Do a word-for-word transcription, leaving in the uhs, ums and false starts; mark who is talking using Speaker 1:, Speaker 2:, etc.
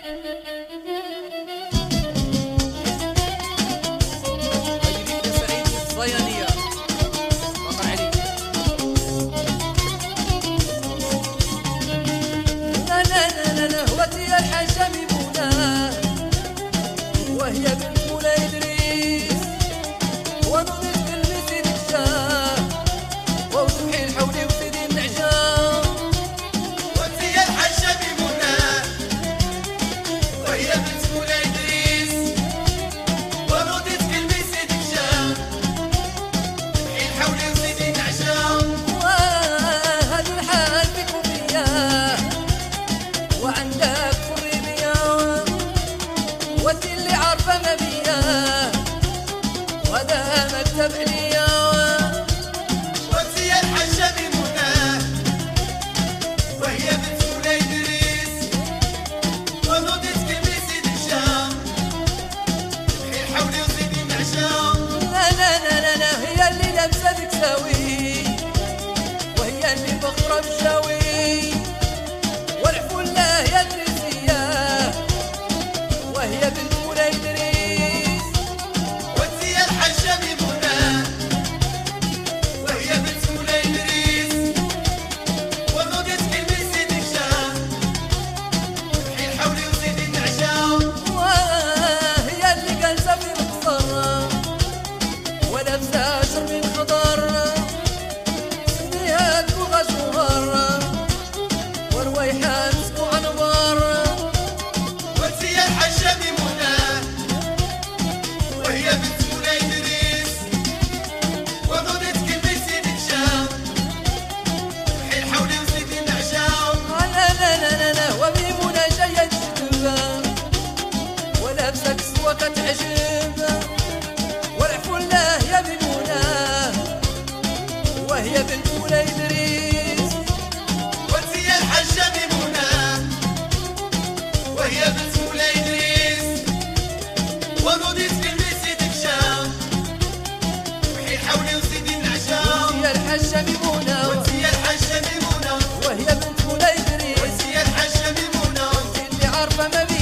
Speaker 1: وهي بنت مولاي إدريس ونضيف كلمة الشاه ووضحي الحولي وسيدي النعجان
Speaker 2: وانتي الحاجة ميمونة وهي بنت مولاي إدريس ونضيف كلمة سيدي الشاه وضحي الحولي وسيدي النعجان
Speaker 1: وهذا الحال فيك وفياه وعندك وانتي اللي عارفة ما بياه وهذا مكتب عليا
Speaker 2: وانتي الحاجة ميمونة وهي بنت مولاي إدريس ونضيت كلمة سيدي الشام تبحي الحولي وسيدي النعجان
Speaker 1: لا لا لا لا لا هي اللي لابسة ديك ساوي وهي اللي فخرة بالشاوي والعفو الله يا إدريسية وهي بنت مولاي إدريس
Speaker 2: وانتي الحاجة ميمونة وهي بنت مولاي إدريس ونضيت كلمة سيدي الشام تبحي الحولي وسيدي النعجان
Speaker 1: وهي اللي جالسة في القصر ولابسة شرب خضر سنيات وغشوهر وروايحة مسك وعنبر
Speaker 2: وانتي الحاجة ميمونة وهي بنت مولاي إدريس ونضيت كلمة سيدي الشام تبحي الحولي وسيدي النعجان
Speaker 1: لا لا لا لا لا وميمونة جاية تشتبه ولابسة كسوة كتعجب والعفو الله يا ميمونة وهي بنت مولاي إدريس
Speaker 2: وانتي الحاجة ميمونة وهي بنت مولاي إدريس ونضيت كلمة سيدي الشام تبحي الحولي وسيدي النعجان
Speaker 1: هي الحاجة ميمونة
Speaker 2: وانتي الحاجة ميمونة
Speaker 1: وهي بنت مولاي إدريس
Speaker 2: وانتي الحاجة ميمونة
Speaker 1: اللي عارفة ما